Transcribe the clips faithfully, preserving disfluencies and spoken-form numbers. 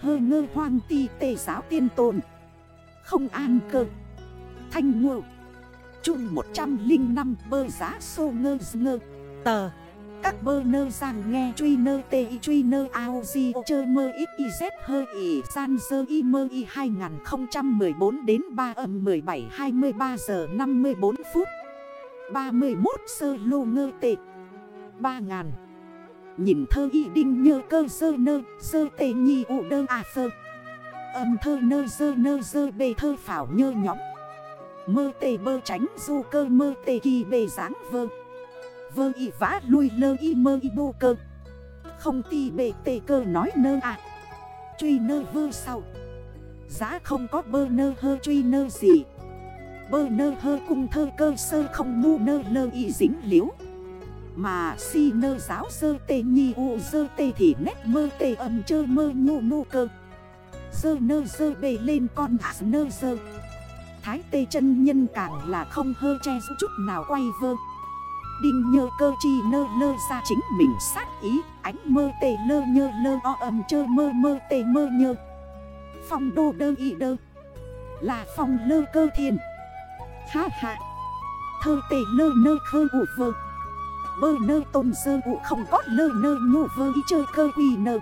hơ ngơ hoang ti tề giáo tiên tồn. Không an cơ. Thanh ngộ. Trung một trăm linh năm bơ giá sô ngơ ngơ. Tờ. Các bơ nơ giang nghe truy nơ tê y truy nơ ao di ô chơ mơ ít y z hơ y san dơ y mơ y hai không một bốn đến ba âm mười bảy hai mươi ba giờ năm mươi bốn phút ba mươi mốt sơ lô ngơ tệ ba ngàn. Nhìn thơ y đinh nhơ cơ sơ nơ sơ tê nhi ụ đơ à phơ. Âm thơ nơ sơ nơ sơ bê thơ phảo nhơ nhóm. Mơ tê bơ tránh du cơ mơ tê kỳ bê dáng vơ. Vơ y vã lui lơ y mơ y bô cơ. Không ti bê tê cơ nói nơ à. Truy nơ vơ sau. Giá không có bơ nơ hơ truy nơ gì. Bơ nơ hơ cung thơ cơ sơ không mu nơ lơ y dính liếu. Mà si nơ giáo sơ tê nhi u sơ tê thì nét mơ tê âm chơ mơ nhu nụ cơ. Sơ nơ sơ bề lên con ạ nơ sơ. Thái tê chân nhân càng là không hơ che chút nào quay vơ. Đinh nhơ cơ chi nơ lơ ra chính mình sát ý. Ánh mơ tê lơ nhơ lơ o âm chơ mơ mơ tê mơ nhơ. Phong đô đơ y đơ. Là phong lơ cơ thiền. Ha ha. Thơ tê lơ nơ khơ ụ vơ. Bơ nơ tôn sơ ụ không có lơ nơ nhô vơ y chơ cơ quỳ nơ.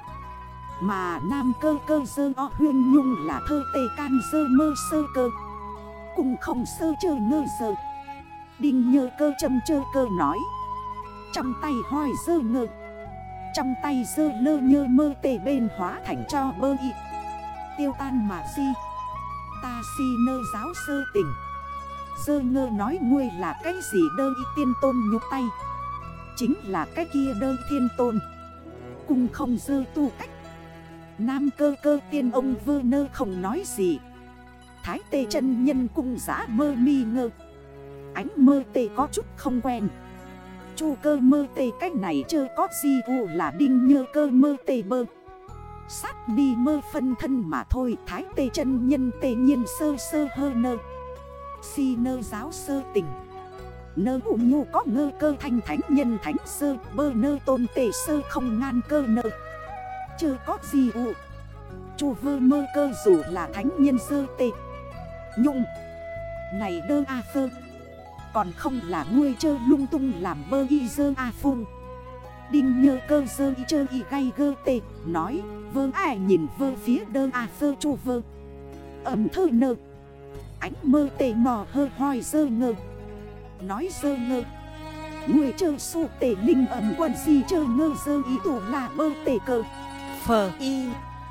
Mà nam cơ cơ sơ o huyên nhung là thơ tê can sơ mơ sơ cơ. Cùng không sơ chơ ngơ sơ. Đinh nhơ cơ châm chơ cơ nói. Trong tay hoi sơ ngơ. Trong tay sơ lơ nhơ mơ tê bên hóa thành cho bơ y. Tiêu tan mà si. Ta si nơ giáo sơ tình. Sơ ngơ nói nguôi là cái gì đơ y tiên tôn nhục tay. Chính là cái kia đơ thiên tôn. Cùng không sơ tu cách. Nam cơ cơ tiên ông vơ nơ không nói gì. Thái tê chân nhân cung giã mơ mi ngơ. Ánh mơ tê có chút không quen. Chu cơ mơ tê cách này chơ có gì vụ là đinh nhơ cơ mơ tê bơ. Sát đi mơ phân thân mà thôi. Thái tê chân nhân tê nhiên sơ sơ hơ nơ. Si nơ giáo sơ tình. Nơ ụ nhu có ngơ cơ thanh thánh nhân thánh sơ. Bơ nơ tôn tê sơ không ngan cơ nơ. Chơ có gì vụ. Chu vơ mơ cơ dù là thánh nhân sơ tê. Nhung. Này đơ a phơ. Còn không là ngươi chơ lung tung làm bơ y dơ a phung. Đinh nhơ cơ dơ y chơ y gay gơ tê. Nói vơ ai nhìn vơ phía đơ a phơ chu vơ. Ẩm thơ nơ. Ánh mơ tê mò hơ hoi dơ ngơ. Nói dơ ngơ. Người chơ su tê linh ẩm quần gì chơ ngơ dơ ý tủ là bơ tê cơ. Phờ y.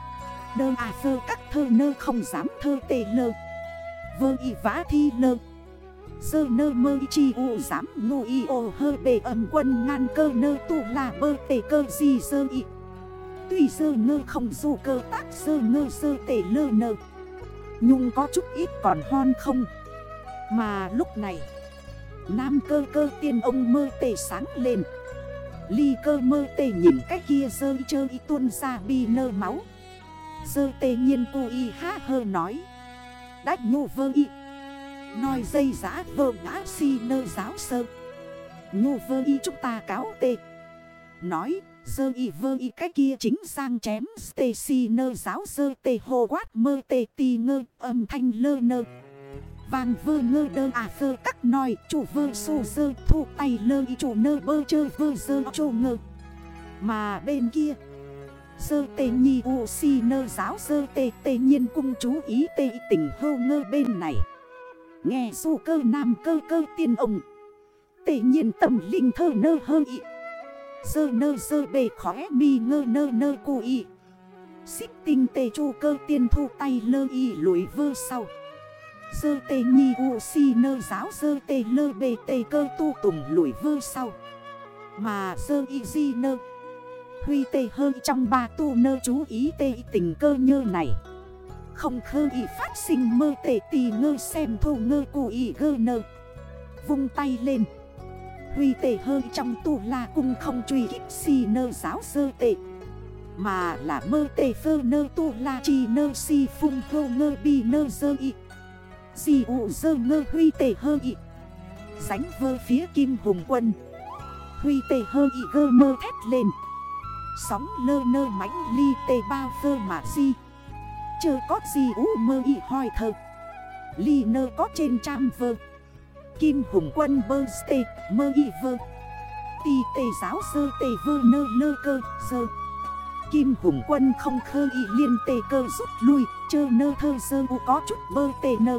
Đơ à phơ các thơ nơ không dám thơ tê lơ. Vơ y vã thi lơ. Dơ nơ mơ y chi u dám ngô y ô hơ bề ẩm quân ngàn cơ nơ tụ là bơ tê cơ gì dơ y. Tuy dơ ngơ không dù cơ tác dơ ngơ dơ tê lơ nơ. Nhung có chút ít còn hon không. Mà lúc này nam cơ cơ tiên ông mơ tê sáng lên. Ly cơ mơ tê nhìn cái kia dơ y chơ y tuôn ra bi nơ máu. Dơ tê nhiên cô y há hơ nói. Đách nhô vơ y. Nói dây giã vơ ngã si nơ giáo sơ. Nhô vơ y chúng ta cáo tê. Nói dơ y vơ y cái kia chính sang chém. Tê si nơ giáo dơ tê hồ quát mơ tê tì ngơ âm thanh lơ nơ. Vàng vơ ngơ đơ à phơ cắt nói. Chủ vơ xô dơ thu tay lơ y chủ nơ bơ chơ vơ dơ chô ngơ. Mà bên kia dơ tê nhi u si nơ giáo dơ tê tê nhiên cung chú ý tê tỉnh hô ngơ bên này. Nghe dù cơ nam cơ cơ tiên ông. Tê nhiên tâm linh thơ nơ hơ y. Dơ nơ dơ bề khóe mi ngơ nơ nơ cô y. Xích tinh tê chu cơ tiên thu tay lơ y lùi vơ sau. Dơ tê nhi u si nơ giáo dơ tê lơ bề tê cơ tu tùng lùi vơ sau. Mà dơ y di nơ. Huy tê hơi trong ba tu nơ chú ý tê tình cơ nhơ này. Không khơ y phát sinh mơ tê tì ngơ xem thô ngơ cụ y gơ nơ. Vung tay lên. Huy tê hơi trong tu la cung không truy kích si nơ giáo dơ tê. Mà là mơ tê phơ nơ tu la chi nơ si phung thô ngơ bi nơ dơ y. Di ụ dơ ngơ huy tê hơi y. Sánh vơ phía kim hùng quân. Huy tê hơi y gơ mơ thét lên. Sóng lơ nơ mãnh ly tê bao phơ mà di. chơ có gì ú mơ y hoi thơ. Ly nơ có trên trăm vơ. Kim hùng quân bơ stê mơ y vơ. Ti tê giáo sơ tê vơ nơ lơ cơ sơ. Kim hùng quân không khơ y liên tê cơ rút lui. Chơ nơ thơ sơ u có chút bơ tê nơ.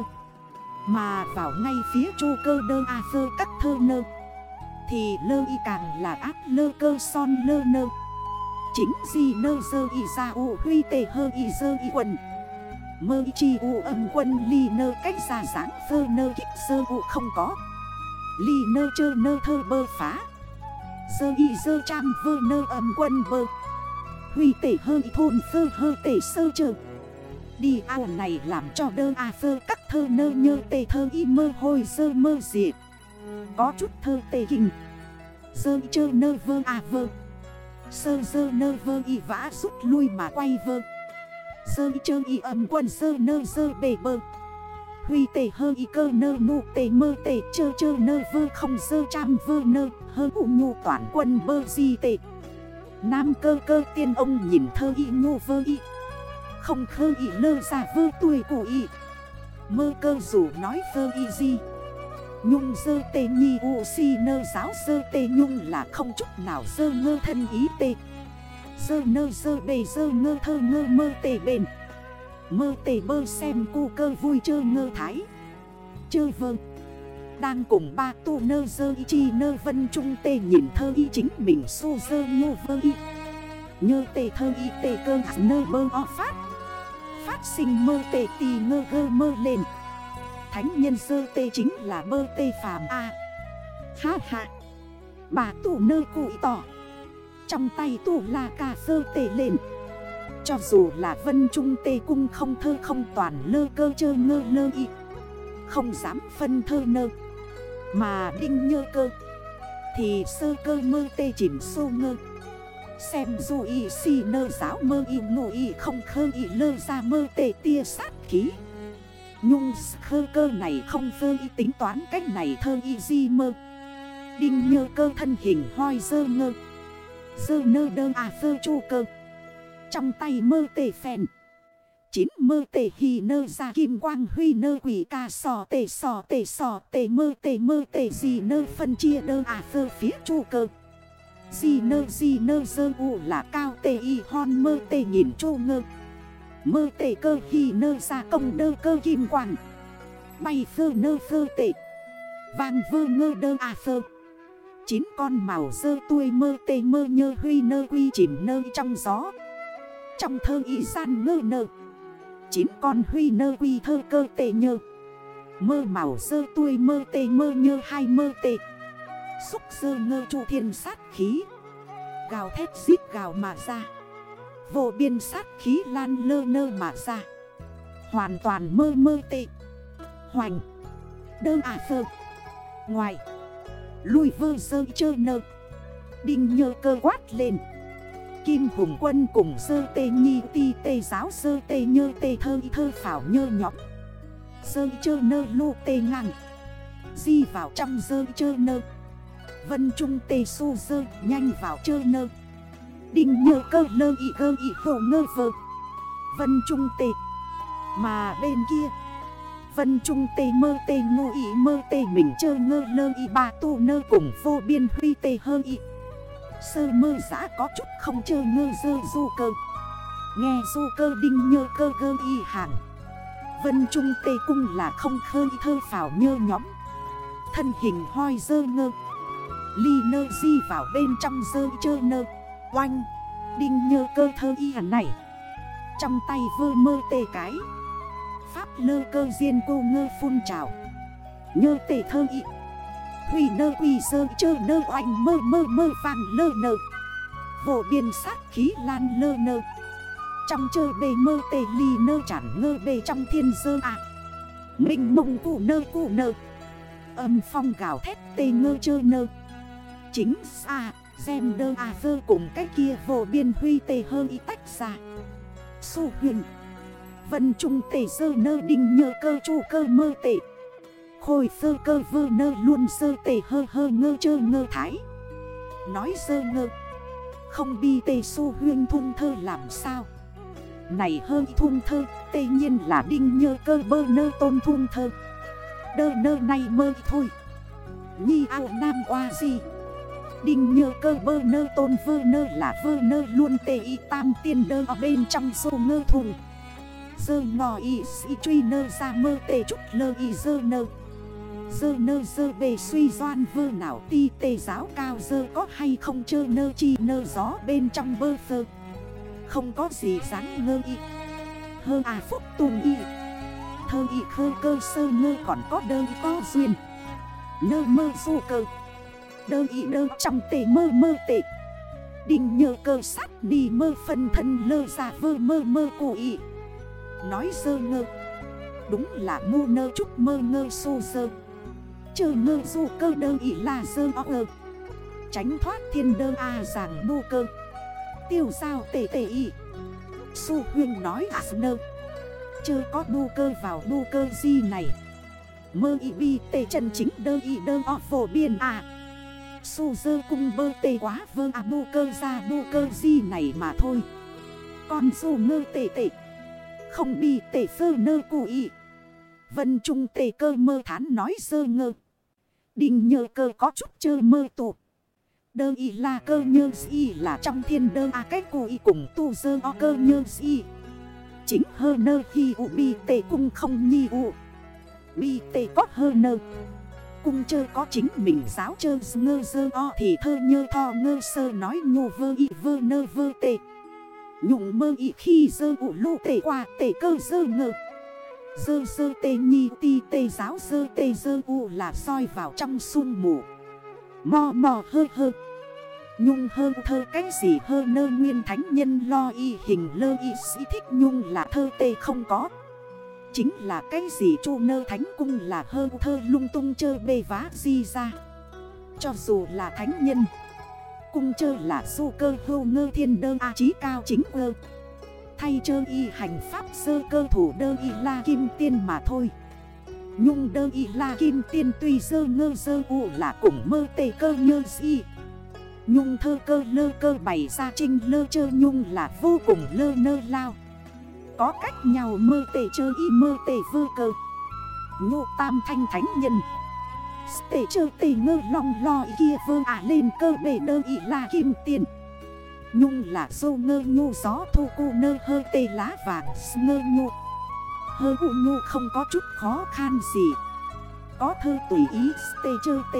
Mà vào ngay phía chô cơ đơ a phơ các thơ nơ. Thì lơ y càng là áp lơ cơ son lơ nơ. Chính gì nơ dơ y ra u huy tê hơ y dơ y quần. Mơ y chi u âm quân ly nơ cách ra dáng phơ nơ kích dơ u không có. Ly nơ chơ nơ thơ bơ phá. Dơ y dơ trăm vơ nơ âm quân bơ. Huy tê hơ y thôn phơ hơ tê sơ chơ. Đi ao này làm cho đơ a phơ các thơ nơ nhơ tê thơ y mơ hôi dơ mơ diệt. Có chút thơ tê kinh. Dơ y chơ nơ vơ a vơ. Sơ dơ nơ vơ y vã rút lui mà quay vơ. Dơ y chơ y âm quân dơ nơ dơ bề bơ. Huy tê hơ y cơ nơ nụ tê mơ tê chơ chơ nơ vơ không dơ trăm vơ nơ. Hơ ụ nhu toàn quân bơ di tê. Nam cơ cơ tiên ông nhìn thơ y nhu vơ y. Không khơ y lơ ra vơ tuổi của y. Mơ cơ dù nói vơ y gì. Nhung dơ tê nhi u si nơ giáo dơ tê nhung là không chút nào dơ ngơ thân ý tê. Dơ nơ dơ bề dơ ngơ thơ ngơ mơ tê bền. Mơ tê bơ xem cu cơ vui chơ ngơ thái. Chơ vơ. Đang cùng ba tu nơ dơ y chi nơ vân trung tê nhìn thơ y chính mình su dơ nhô vơ y. Nhơ tê thơ y tê cơ nơ bơ o phát. Phát sinh mơ tê tì ngơ gơ mơ lên. Thánh nhân dơ tê chính là bơ tê phàm a à. Ha ha. Bà tù nơ cụi tỏ. Trong tay tù là cà dơ tê lên. Cho dù là vân trung tê cung không thơ không toàn lơ cơ chơ ngơ lơ y. Không dám phân thơ nơ. Mà đinh nhơ cơ. Thì sơ cơ mơ tê chìm sô ngơ. Xem dù y si nơ giáo mơ y ngủ y không khơ y lơ ra mơ tê tia sát khí. Nhung khơ cơ này không phơ y tính toán cách này thơ y di mơ. Đinh nhơ cơ thân hình hoi dơ ngơ. Dơ nơ đơ à phơ chu cơ. Trong tay mơ tê phèn. Chín mơ tê hì nơ ra kim quang huy nơ quỷ ca sò tê sò tê sò tê mơ tê mơ tê gì nơ phân chia đơ à phơ phía chu cơ. Di nơ di nơ dơ u là cao tê y hon mơ tê nhìn chu ngơ. Mơ tê cơ hì nơ ra công đơ cơ kim quang. Bay phơ nơ phơ tê. Vang vơ ngơ đơ à phơ. Chín con màu dơ tuôi mơ tê mơ nhơ huy nơ quy chìm nơ trong gió. Trong thơ y gian ngơ nơ. Chín con huy nơ quy thơ cơ tê nhơ. Mơ màu dơ tuôi mơ tê mơ nhơ hai mơ tê. Xúc dơ ngơ chu thiên sát khí. Gào thét giết gào mà ra. Vô biên sát khí lan lơ nơ mà ra. Hoàn toàn mơ mơ tê. Hoành. Đơ à phơ. Ngoài. Lùi vơ dơ chơ nơ. Đinh nhơ cơ quát lên. Kim hùng quân cùng dơ tê nhi ti tê giáo dơ tê nhơ tê thơ thơ phảo nhơ nhõm. Dơ chơ nơ lô tê ngang. Di vào trong dơ chơ nơ. Vân trung tê su dơ nhanh vào chơ nơ. Đinh nhơ cơ lơ y gơ y hồ ngơ vơ. Vân trung tê. Mà bên kia Vân trung tê mơ tê ngô y mơ tê mình chơ ngơ lơ y ba tu nơ cùng vô biên huy tê hơ y. Sơ mơ giã có chút không chơ ngơ dơ du cơ. Nghe du cơ đinh nhơ cơ gơ y hàng. Vân trung tê cung là không khơi thơ phảo nhơ nhóm. Thân hình hoi dơ ngơ. Ly nơ di vào bên trong dơ chơ nơ. Oanh. Đinh nhơ cơ thơ y hẳn này. Trong tay vơ mơ tê cái. Pháp lơ cơ diên cô ngơ phun trào. Nhơ tê thơ y. Huy nơ quy sơ chơ nơ oanh mơ mơ mơ vàng lơ nơ. Vô biên sát khí lan lơ nơ. Trong chơ bề mơ tê ly nơ chản ngơ bề trong thiên dơ ạ. À. Mình mông cụ nơ cụ nơ. Âm phong gào thét tê ngơ chơ nơ. Chính xa xem đơ à vơ cùng cái kia vô biên huy tê hơ y tách ra. Su huyền. Vân trung tê dơ nơ đinh nhơ cơ chu cơ mơ tê. Khôi phơ cơ vơ nơ luôn sơ tê hơ hơ ngơ chơ ngơ thái. Nói sơ ngơ. Không bi tê su huyên thung thơ làm sao. Này hơi thun thơ, tê nhiên là đinh nhơ cơ bơ nơ tôn thun thơ. Đơ nơ này mơ thôi. Nhi ao nam qua gì. Đinh nhơ cơ bơ nơ tôn vơ nơ là vơ nơ luôn tê y tam tiên đơ ở bên trong sô ngơ thùng. Dơ ngò y sĩ truy nơ ra mơ tê trúc lơ y dơ nơ. Dơ nơ dơ bề suy doan vơ nào ti tê giáo cao dơ có hay không chơ nơ chi nơ gió bên trong bơ phơ. Không có gì dáng ngơ y. Hơ à phúc tùm y. Thơ y khơ cơ sơ ngơ còn có đơ y có duyên. Nơ mơ du cơ. Đơ y đơ trong tê mơ mơ tê. Đinh nhơ cơ sát đi mơ phân thân lơ ra vơ mơ mơ cụ y. Nói dơ ngơ. Đúng là ngu nơ chúc mơ ngơ su dơ. Chơ ngơ du cơ đơ y là dơ o ơ. Tránh thoát thiên đơ a à giảng bu cơ. Tiêu sao tê tê y. Su huyên nói à nơ. Chơ có bu cơ vào bu cơ di này. Mơ y bi tê chân chính đơ y đơ o phổ biên à. Su dơ cung bơ tê quá vơ à bu cơ ra bu cơ di này mà thôi. Con su ngơ tê tê. Không bi tê sơ nơ cụ y. Vân trung tê cơ mơ thán nói sơ ngơ. Đinh nhơ cơ có chút chơ mơ tụ. Đơ y là cơ nhơ y là trong thiên đơ à cách cụ y cùng tu dơ o cơ nhơ y. Chính hơ nơ hi u bi tê cung không nhi u. Bi tê có hơ nơ. Cung chơ có chính mình giáo chơ ngơ dơ o thì thơ nhơ tho ngơ sơ nói nhô vơ y vơ nơ vơ tê. Nhụng mơ y khi dơ ụ lụ tê qua tê cơ dơ ngơ. Dơ dơ tê nhi ti tê giáo dơ tê dơ u là soi vào trong sung mù. Mò mò hơ hơ. Nhung hơ thơ cái gì hơ nơ nguyên thánh nhân lo y hình lơ y sĩ thích nhung là thơ tê không có. Chính là cái gì chu nơ thánh cung là hơ thơ lung tung chơ bê vá di ra. Cho dù là thánh nhân. Cung chơ là du cơ hưu ngơ thiên đơ a trí cao chính ơ. Thay chơ y hành pháp sơ cơ thủ đơ y la kim tiên mà thôi. Nhung đơ y la kim tiên tuy dơ ngơ dơ u là cùng mơ tê cơ nhơ y. Nhung thơ cơ lơ cơ bày ra trinh lơ chơ nhung là vô cùng lơ nơ lao. Có cách nhau mơ tê chơ y mơ tê vơ cơ. Nhô tam thanh thánh nhân. Tê chơ tê ngơ long lo kia vơ à lên cơ bề đơ y la kim tiền. Nhung là dô ngơ nhu gió thu cu nơ hơ tê lá vàng ngơ nhu. Hơ u nhu không có chút khó khăn gì. Có thơ tùy ý tê chơ tê.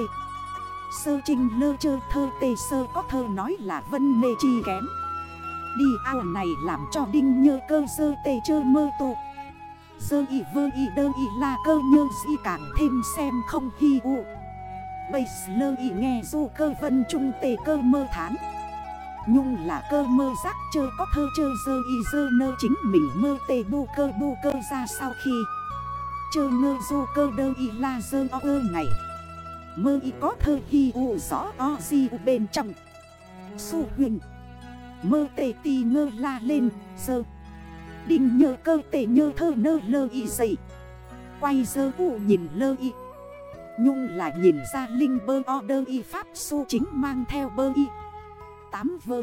Sơ trinh lơ chơ thơ tê sơ có thơ nói là vân mê chi kém. Đi ao này làm cho đinh nhơ cơ sơ tê chơ mơ tụ. Sơ y vơ y đơ y là cơ nhơ y càng thêm xem không hi u. Bây lơ y nghe du cơ vân trung tê cơ mơ thán. Nhung là cơ mơ giác chơ có thơ chơ dơ y dơ nơ chính mình mơ tê bu cơ bu cơ ra sau khi. Chơ ngơ du cơ đơ y la dơ o ơ ngày. Mơ y có thơ hi u gió o di u bên trong. Su huyền. Mơ tê tì ngơ la lên dơ. Đinh nhơ cơ tê nhơ thơ nơ lơ y dậy. Quay dơ u nhìn lơ y. Nhung là nhìn ra linh bơ o đơ y pháp su chính mang theo bơ y. Tám vơ.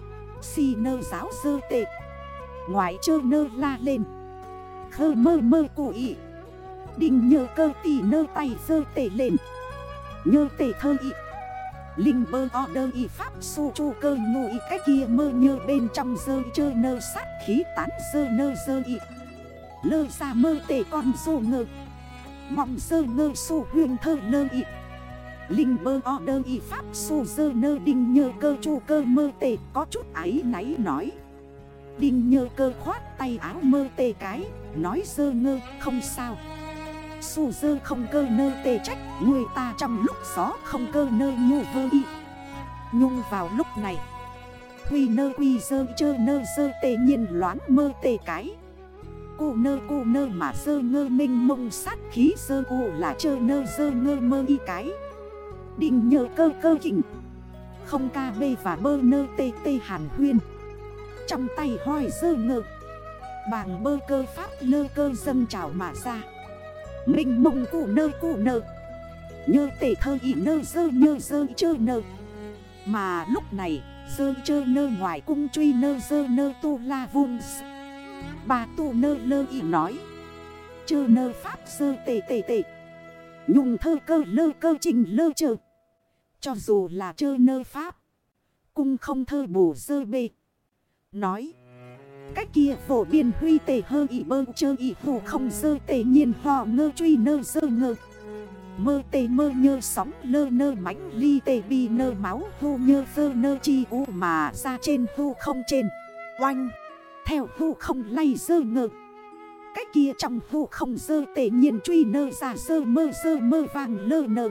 Si nơ giáo dơ tê. Ngoại chơ nơ la lên. Khơ mơ mơ cụ y. Đinh nhơ cơ tì nơ tay dơ tê lên. Nhơ tê thơ y. Linh bơ o đơ y pháp su chu cơ ngụ y cái kia mơ nhơ bên trong dơ chơ nơ sát khí tán dơ nơ dơ y. Lơ ra mơ tê con dô ngơ. Mong dơ ngơ su huyền thơ lơ y. Linh bơ o đơ y pháp su dơ nơ đinh nhơ cơ chu cơ mơ tê có chút áy náy nói. Đinh nhơ cơ khoát tay áo mơ tê cái. Nói dơ ngơ không sao. Su dơ không cơ nơ tê trách. Người ta trong lúc gió không cơ nơ nhu vơ y. Nhung vào lúc này. Huy nơ quy dơ chơ nơ dơ tê nhiên loáng mơ tê cái. Cô nơ cô nơ mà dơ ngơ minh mông sát khí dơ u là chơ nơ dơ ngơ mơ y cái. Đinh nhơ cơ cơ kỉnh. Không ca bê và bơ nơ tê tê hàn huyên. Trong tay hoi dơ ngơ. Bàng bơ cơ pháp lơ cơ dâng trào mà ra. Minh mông cụ nơ cụ nơ. Nhơ tê thơ y nơ dơ nhơ dơ chơ nơ. Mà lúc này dơ chơ nơ ngoài cung truy nơ dơ nơ tu la vun. Bà tu nơ lơ y nói. Chơ nơ pháp sơ tê tê tê. Nhung thơ cơ lơ cơ trình lơ chơ. Cho dù là chơ nơ pháp. Cung không thơ bù dơ bê. Nói. Cách kia phổ biên huy tề hơ y bơ chơ y hù không dơ tề nhiên hò ngơ truy nơ dơ ngơ. Mơ tê mơ nhơ sóng lơ nơ mãnh ly tê bi nơ máu hù nhơ phơ nơ chi u mà ra trên hù không trên. Oanh. Theo hù không lay dơ ngơ. Cách kia trong hù không dơ tề nhiên truy nơ ra dơ mơ dơ mơ vàng lơ nơ.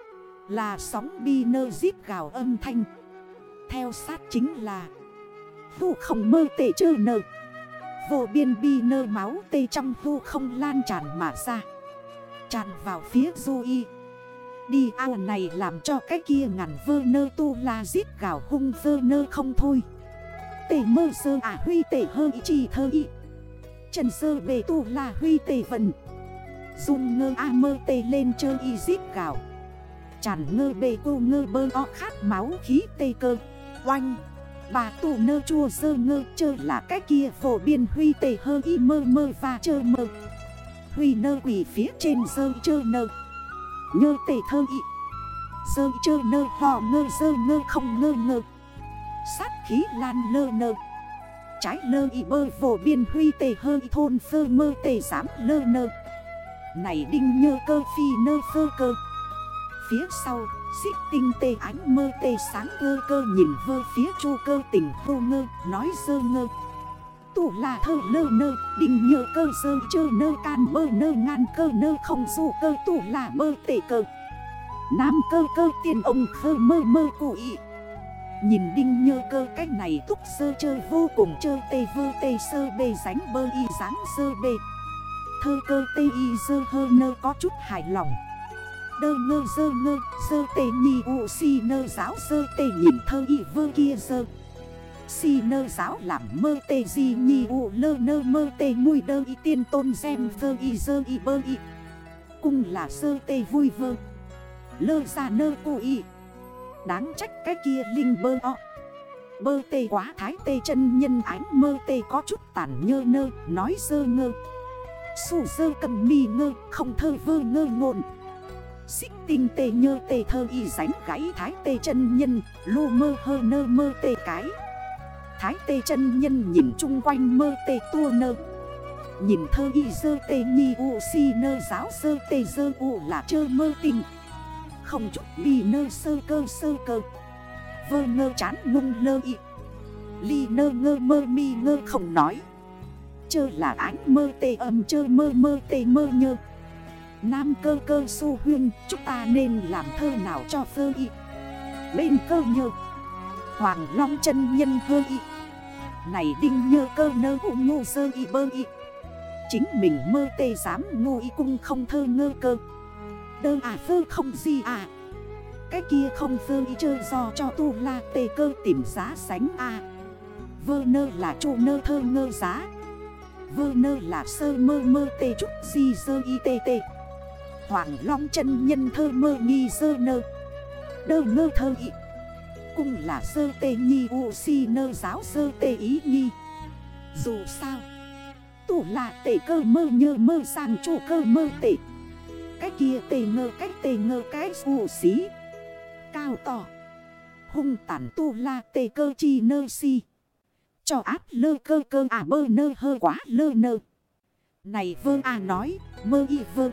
Là sóng bi nơ giít gào âm thanh. Theo sát chính là hù không mơ tề chơ nơ. Vô biên bi nơ máu tê trong hù không lan tràn mà ra. Tràn vào phía du y. Đi ao này làm cho cái kia ngàn vơ nơ tu la giết gào hung vơ nơ không thôi. Tê mơ sơ à huy tê hơ y chi thơ y. Trần sơ bề tu la huy tê vần. Dung ngơ a mơ tê lên chơ y giết gào. Tràn ngơ bề cô ngơ bơ o khát máu khí tê cơ. Oanh. Bà tù nơ chua sơ ngơ chơ là cái kia phổ biên huy tê hơ y mơ mơ và chơ mơ. Huy nơ quỷ phía trên dơ chơ nơ. Nhơ tê thơ y. Dơ chơ nơ hò ngơ dơ ngơ không ngơ ngơ. Sát khí lan lơ nơ. Trái lơ y bơ vổ biên huy tê hơ y thôn phơ mơ tê giám lơ nơ. Này đinh nhơ cơ phi nơ phơ cơ. Phía sau xích tinh tê ánh mơ tê sáng ơ cơ nhìn vơ phía chu cơ tỉnh hô ngơ nói dơ ngơ. Tụ là thơ lơ nơ, đinh nhơ cơ sơ chơ nơ can bơ nơ ngàn cơ nơ không dù cơ tụ là bơ tệ cơ. Nam cơ cơ tiền ông khơ mơ mơ cụ ý. Nhìn đinh nhơ cơ cách này túc sơ chơ vô cùng chơ tê vơ tê sơ bê sánh bơ y dáng sơ bê. Thơ cơ tê y sơ hơ nơ có chút hài lòng. Đơ ngơ sơ ngơ, sơ tê nhi u si nơ giáo sơ tê nhìn thơ y vơ kia sơ. Si nơ giáo làm mơ tê di nhi u lơ nơ mơ tê mùi đơ y tiên tôn xem phơ y dơ y bơ y. Cung là sơ tê vui vơ. Lơ ra nơ cụ y. Đáng trách cái kia linh bơ o. Bơ tê quá thái tê chân nhân ánh mơ tê có chút tản nhơ nơ nói sơ ngơ. Sù sơ cầm mì ngơ không thơ vơ ngơ ngộn. Xích tinh tê nhơ tê thơ y ránh gãy thái tê chân nhân lô mơ hơ nơ mơ tê cái. Thái tê chân nhân nhìn chung quanh mơ tê tua nơ. Nhìn thơ y dơ tê nhi u si nơ giáo sơ tê dơ u là chơ mơ tình. Không chút bì nơ sơ cơ sơ cơ. Vơ ngơ chán ngung lơ y. Ly nơ ngơ mơ mi ngơ không nói. Chơ là ánh mơ tê âm chơ mơ mơ tê mơ nhơ. Nam cơ cơ su huyên chúng ta nên làm thơ nào cho phơ y. Bên cơ nhơ. Hoàng long chân nhân hơ y. Này đinh nhơ cơ nơ hụ ngô sơ y bơ y. Chính mình mơ tê dám ngô y cung không thơ ngơ cơ. Đơ à phơ không gì à. Cái kia không phơ y chơ do cho tu la tê cơ tìm giá sánh à. Vơ nơ là chu nơ thơ ngơ giá. Vơ nơ là sơ mơ mơ tê chút gì sơ y tê tê. Hoàng long chân nhân thơ mơ nghi sơ nơ. Đơ ngơ thơ y. Cung là sơ tê nhi u si nơ giáo sơ tê ý nhi. Dù sao tủ là tê cơ mơ nhơ mơ sang chủ cơ mơ tê. Cái kia tê ngơ cách tê ngơ cái u xí. Cao tỏ hung tản tu la tê cơ chi nơ si. Cho áp lơ cơ cơ à bơ nơ hơ quá lơ nơ. Này vơ à nói mơ y vơ.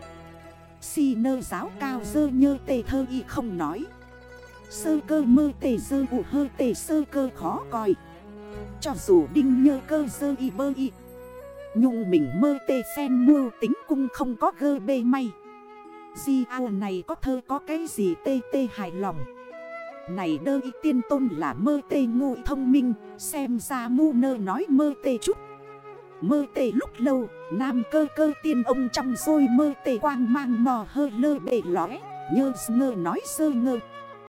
Si nơ giáo cao dơ nhơ tê thơ y không nói. Sơ cơ mơ tê dơ ụ hơ tê sơ cơ khó coi. Cho dù đinh nhơ cơ dơ y bơ y. Nhung mình mơ tê phen mưu tính cung không có gơ bê may. Di ao này có thơ có cái gì tê tê hài lòng. Này đơ y tiên tôn là mơ tê ngu thông minh. Xem ra mu nơ nói mơ tê chút. Mơ tê lúc lâu nam cơ cơ tiên ông trong rồi mơ tê quang mang mò hơ lơ bề lóe. Nhơ ngơ nói sơ ngơ.